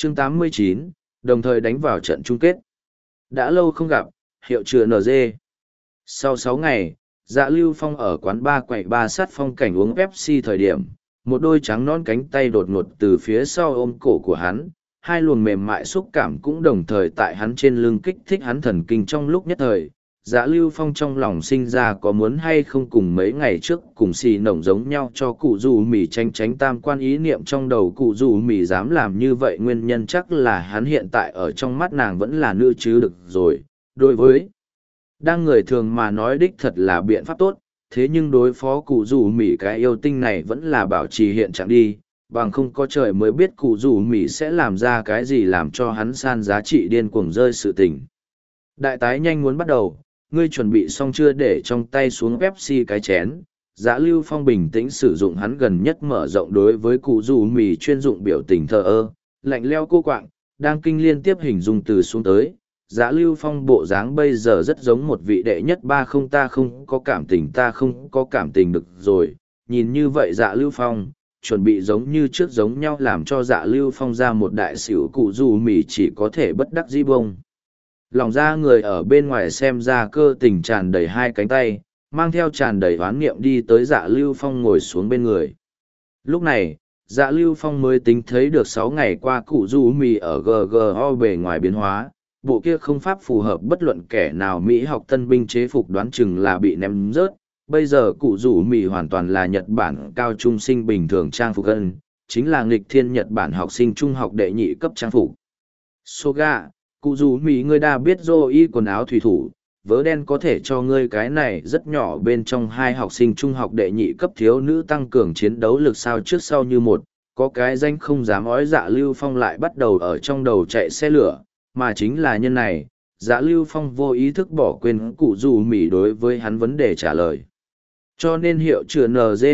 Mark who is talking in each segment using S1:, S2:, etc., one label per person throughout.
S1: chương 89, đồng thời đánh vào trận chung kết. Đã lâu không gặp, hiệu chữa NG. Sau 6 ngày, Dạ Lưu Phong ở quán ba quậy ba sát phong cảnh uống Pepsi thời điểm, một đôi trắng non cánh tay đột ngột từ phía sau ôm cổ của hắn, hai luồng mềm mại xúc cảm cũng đồng thời tại hắn trên lưng kích thích hắn thần kinh trong lúc nhất thời. Dạ Lưu Phong trong lòng sinh ra có muốn hay không cùng mấy ngày trước cùng xì nổng giống nhau cho cụ dù mì tranh tránh tam quan ý niệm trong đầu cụ dù mì dám làm như vậy nguyên nhân chắc là hắn hiện tại ở trong mắt nàng vẫn là nữ chứ được rồi. Đối với đang người thường mà nói đích thật là biện pháp tốt, thế nhưng đối phó cụ dù mì cái yêu tinh này vẫn là bảo trì hiện trạng đi, bằng không có trời mới biết cụ dù mì sẽ làm ra cái gì làm cho hắn san giá trị điên cuồng rơi sự tình. Đại tái nhanh muốn bắt đầu, ngươi chuẩn bị xong chưa để trong tay xuống Pepsi cái chén. Dạ Lưu Phong bình tĩnh sử dụng hắn gần nhất mở rộng đối với cụ dù mì chuyên dụng biểu tình thờ ơ, lạnh leo cô quạng, đang kinh liên tiếp hình dung từ xuống tới. Dạ Lưu Phong bộ dáng bây giờ rất giống một vị đệ nhất ba không ta không có cảm tình ta không có cảm tình được rồi. Nhìn như vậy Dạ Lưu Phong, chuẩn bị giống như trước giống nhau làm cho Dạ Lưu Phong ra một đại xỉu cụ dù mì chỉ có thể bất đắc dĩ bông. Lòng ra người ở bên ngoài xem ra cơ tình tràn đầy hai cánh tay, mang theo tràn đầy hoán niệm đi tới Dạ Lưu Phong ngồi xuống bên người. Lúc này, Dạ Lưu Phong mới tính thấy được 6 ngày qua cụ du mì ở GGO bề ngoài biến hóa, bộ kia không pháp phù hợp bất luận kẻ nào Mỹ học tân binh chế phục đoán chừng là bị ném rớt. Bây giờ cụ du mì hoàn toàn là Nhật Bản cao trung sinh bình thường trang phục ân, chính là nghịch thiên Nhật Bản học sinh trung học đệ nhị cấp trang phục. Soga, cụ dù mỹ ngươi đã biết dô y quần áo thủy thủ, vớ đen có thể cho ngươi cái này rất nhỏ bên trong hai học sinh trung học đệ nhị cấp thiếu nữ tăng cường chiến đấu lực sao trước sau như một, có cái danh không dám ói Dạ Lưu Phong lại bắt đầu ở trong đầu chạy xe lửa, mà chính là nhân này, Dạ Lưu Phong vô ý thức bỏ quên cụ dù mỹ đối với hắn vấn đề trả lời. Cho nên hiệu chữa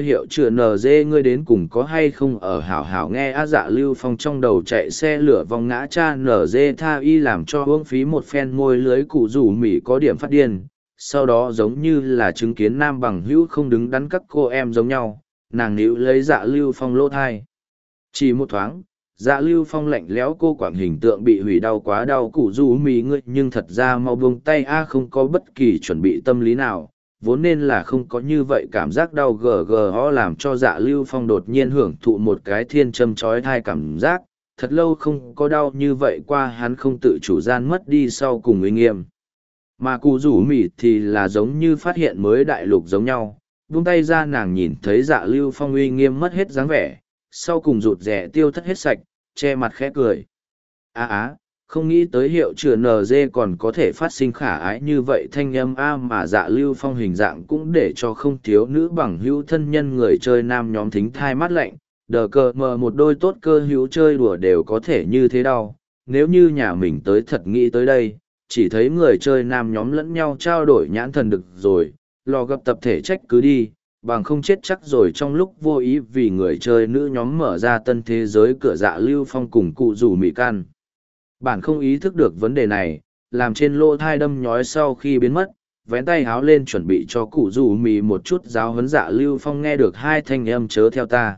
S1: NG ngươi đến cùng có hay không ở hảo hảo nghe á. Dạ Lưu Phong trong đầu chạy xe lửa vòng ngã cha NG tha y làm cho uống phí một phen môi lưới cụ rủ mỉ có điểm phát điên, sau đó giống như là chứng kiến nam bằng hữu không đứng đắn các cô em giống nhau, nàng níu lấy Dạ Lưu Phong lỗ thai. Chỉ một thoáng, Dạ Lưu Phong lạnh lẽo cô quảng hình tượng bị hủy đau quá đau cụ rủ mỉ ngươi nhưng thật ra mau buông tay a không có bất kỳ chuẩn bị tâm lý nào. Vốn nên là không có như vậy cảm giác đau gờ làm cho Dạ Lưu Phong đột nhiên hưởng thụ một cái thiên châm chói thai cảm giác, thật lâu không có đau như vậy qua hắn không tự chủ gian mất đi sau cùng uy nghiêm. Mà cụ rủ mỉ thì là giống như phát hiện mới đại lục giống nhau, buông tay ra nàng nhìn thấy Dạ Lưu Phong uy nghiêm mất hết dáng vẻ, sau cùng rụt rẻ tiêu thất hết sạch, che mặt khẽ cười. Không nghĩ tới hiệu chữa NG còn có thể phát sinh khả ái như vậy thanh âm mà Dạ Lưu Phong hình dạng cũng để cho không thiếu nữ bằng hữu thân nhân người chơi nam nhóm thính thai mát lạnh, đờ cờ mờ một đôi tốt cơ hữu chơi đùa đều có thể như thế đau. Nếu như nhà mình tới thật nghĩ tới đây, chỉ thấy người chơi nam nhóm lẫn nhau trao đổi nhãn thần được rồi, lò gặp tập thể trách cứ đi, bằng không chết chắc rồi trong lúc vô ý vì người chơi nữ nhóm mở ra tân thế giới cửa Dạ Lưu Phong cùng cụ rủ mị can. Bản không ý thức được vấn đề này, làm trên lỗ thai đâm nhói sau khi biến mất, vén tay háo lên chuẩn bị cho cụ rủ mì một chút giáo huấn Dạ Lưu Phong nghe được hai thanh âm chớ theo ta.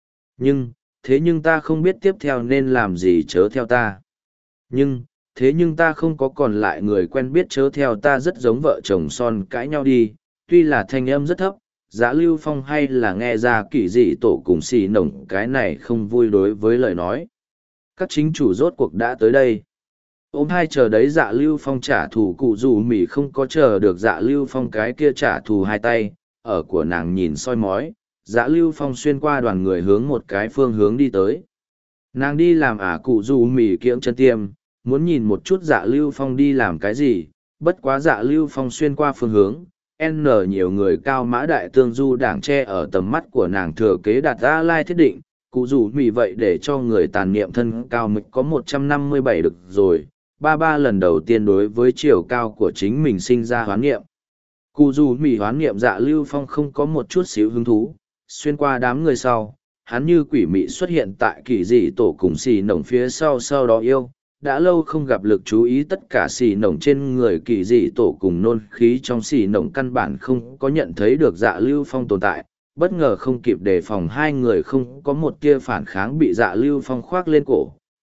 S1: Thế nhưng ta không biết tiếp theo nên làm gì chớ theo ta. Thế nhưng ta không có còn lại người quen biết chớ theo ta rất giống vợ chồng son cãi nhau đi, tuy là thanh âm rất thấp, Dạ Lưu Phong hay là nghe ra kỳ dị tổ cùng xì nổng cái này không vui đối với lời nói. Các chính chủ rốt cuộc đã tới đây. Ôm hai chờ đấy Dạ Lưu Phong trả thù cụ dù mỉ không có chờ được Dạ Lưu Phong cái kia trả thù hai tay, ở của nàng nhìn soi mói, Dạ Lưu Phong xuyên qua đoàn người hướng một cái phương hướng đi tới. Nàng đi làm cụ dù mỉ kiễng chân tiêm, muốn nhìn một chút Dạ Lưu Phong đi làm cái gì, bất quá Dạ Lưu Phong xuyên qua phương hướng. Nhiều người cao mã đại tương du đảng tre ở tầm mắt của nàng thừa kế đạt ra lai thiết định, cụ dù mì vậy để cho người tàn niệm thân cao mịch có 157 được rồi, ba lần đầu tiên đối với chiều cao của chính mình sinh ra hoán niệm. Cụ dù mì hoán niệm Dạ Lưu Phong không có một chút xíu hứng thú, xuyên qua đám người sau, hắn như quỷ mị xuất hiện tại kỳ dị tổ cùng xì nổng phía sau đó yêu. Đã lâu không gặp lực chú ý tất cả xì nổng trên người kỳ dị tổ cùng nôn khí trong xì nổng căn bản không có nhận thấy được Dạ Lưu Phong tồn tại, bất ngờ không kịp đề phòng hai người không có một tia phản kháng bị Dạ Lưu Phong khoác lên cổ,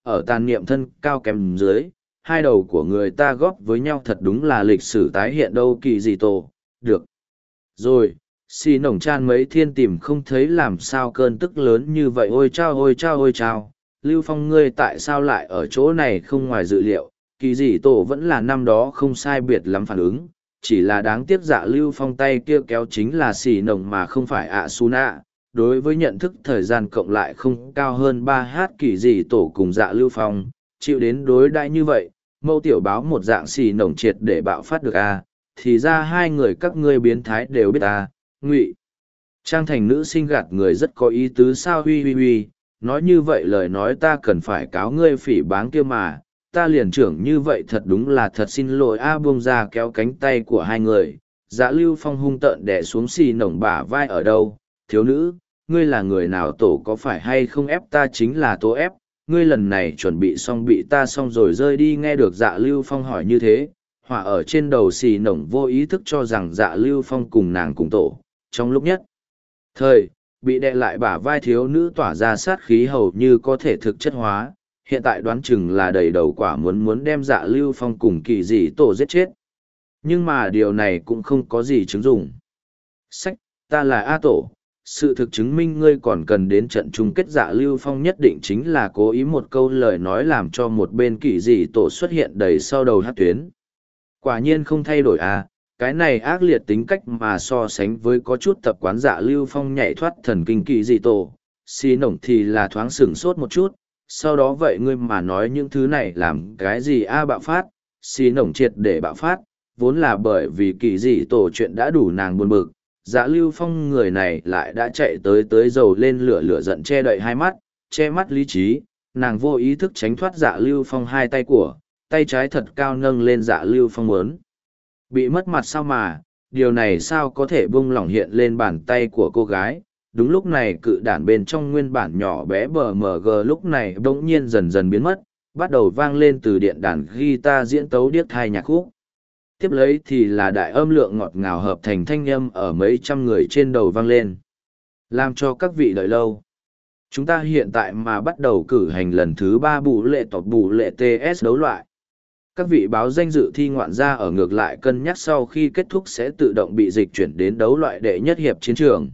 S1: ở tàn niệm thân cao kém dưới, hai đầu của người ta góp với nhau thật đúng là lịch sử tái hiện đâu kỳ gì tổ, được. Rồi, xì nổng chan mấy thiên tìm không thấy làm sao cơn tức lớn như vậy ôi chao ôi chao ôi chao, Lưu Phong ngươi tại sao lại ở chỗ này không ngoài dự liệu, kỳ dị tổ vẫn là năm đó không sai biệt lắm phản ứng, chỉ là đáng tiếc dạ Lưu Phong tay kia kéo chính là xì nổng mà không phải ạ su nạ. Đối với nhận thức thời gian cộng lại không cao hơn 3h kỳ dị tổ cùng dạ Lưu Phong, chịu đến đối đãi như vậy, mâu tiểu báo một dạng xì nổng triệt để bạo phát được thì ra hai người các ngươi biến thái đều biết ngụy trang thành nữ sinh gạt người rất có ý tứ sao huy huy huy, nói như vậy lời nói ta cần phải cáo ngươi phỉ báng kia mà, ta liền trưởng như vậy thật đúng là thật xin lỗi buông ra kéo cánh tay của hai người, dạ Lưu Phong hung tợn đè xuống xì nổng bả vai ở đâu, thiếu nữ, ngươi là người nào tổ có phải hay không ép ta chính là tố ép, ngươi lần này chuẩn bị xong bị ta xong rồi rơi đi nghe được dạ Lưu Phong hỏi như thế, hỏa ở trên đầu xì nổng vô ý thức cho rằng dạ Lưu Phong cùng nàng cùng tổ, trong lúc nhất. Thời, bị đè lại bả vai thiếu nữ tỏa ra sát khí hầu như có thể thực chất hóa, hiện tại đoán chừng là đầy đầu quả muốn đem dạ Lưu Phong cùng kỳ dị tổ giết chết. Nhưng mà điều này cũng không có gì chứng dụng. Sách, ta là A Tổ, sự thực chứng minh ngươi còn cần đến trận chung kết dạ Lưu Phong nhất định chính là cố ý một câu lời nói làm cho một bên kỳ dị tổ xuất hiện đầy sau đầu hát tuyến. Quả nhiên không thay đổi cái này ác liệt tính cách mà so sánh với có chút tập quán dạ Lưu Phong nhảy thoát thần kinh kỳ dị tổ, xì nổng thì là thoáng sửng sốt một chút, sau đó vậy ngươi mà nói những thứ này làm cái gì bạo phát, xì nổng triệt để bạo phát, vốn là bởi vì kỳ dị tổ chuyện đã đủ nàng buồn bực, dạ Lưu Phong người này lại đã chạy tới dầu lên lửa giận che đậy hai mắt, che mắt lý trí, nàng vô ý thức tránh thoát dạ Lưu Phong hai tay của, tay trái thật cao nâng lên dạ Lưu Phong muốn. Bị mất mặt sao mà, điều này sao có thể buông lỏng hiện lên bàn tay của cô gái. Đúng lúc này cự đản bên trong nguyên bản nhỏ bé BMG lúc này bỗng nhiên dần dần biến mất, bắt đầu vang lên từ điện đàn guitar diễn tấu điếc thai nhạc khúc. Tiếp lấy thì là đại âm lượng ngọt ngào hợp thành thanh âm ở mấy trăm người trên đầu vang lên. Làm cho các vị đợi lâu. Chúng ta hiện tại mà bắt đầu cử hành lần thứ 3 bù lệ TS đấu loại. Các vị báo danh dự thi ngoạn gia ở ngược lại cân nhắc sau khi kết thúc sẽ tự động bị dịch chuyển đến đấu loại đệ nhất hiệp chiến trường.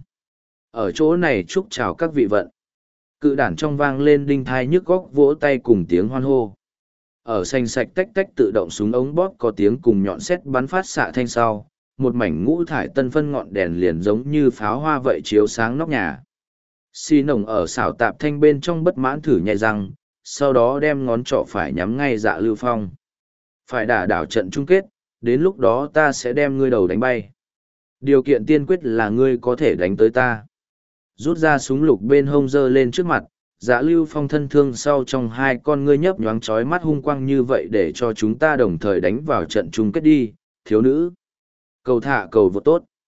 S1: Ở chỗ này chúc chào các vị vận. Cự đản trong vang lên đinh thai nhức góc vỗ tay cùng tiếng hoan hô. Ở xanh sạch tách tách tự động súng ống bóp có tiếng cùng nhọn sét bắn phát xạ thanh sau, một mảnh ngũ thải tân phân ngọn đèn liền giống như pháo hoa vậy chiếu sáng nóc nhà. Xì nồng ở xảo tạp thanh bên trong bất mãn thử nhai răng, sau đó đem ngón trỏ phải nhắm ngay dạ Lưu Phong. Phải đả đảo trận chung kết, đến lúc đó ta sẽ đem ngươi đầu đánh bay. Điều kiện tiên quyết là ngươi có thể đánh tới ta. Rút ra súng lục bên hông giơ lên trước mặt, dạ Lưu Phong thân thương sau trong hai con ngươi nhấp nhoáng chói mắt hung quang như vậy để cho chúng ta đồng thời đánh vào trận chung kết đi, thiếu nữ. Cầu thả cầu vô tốt.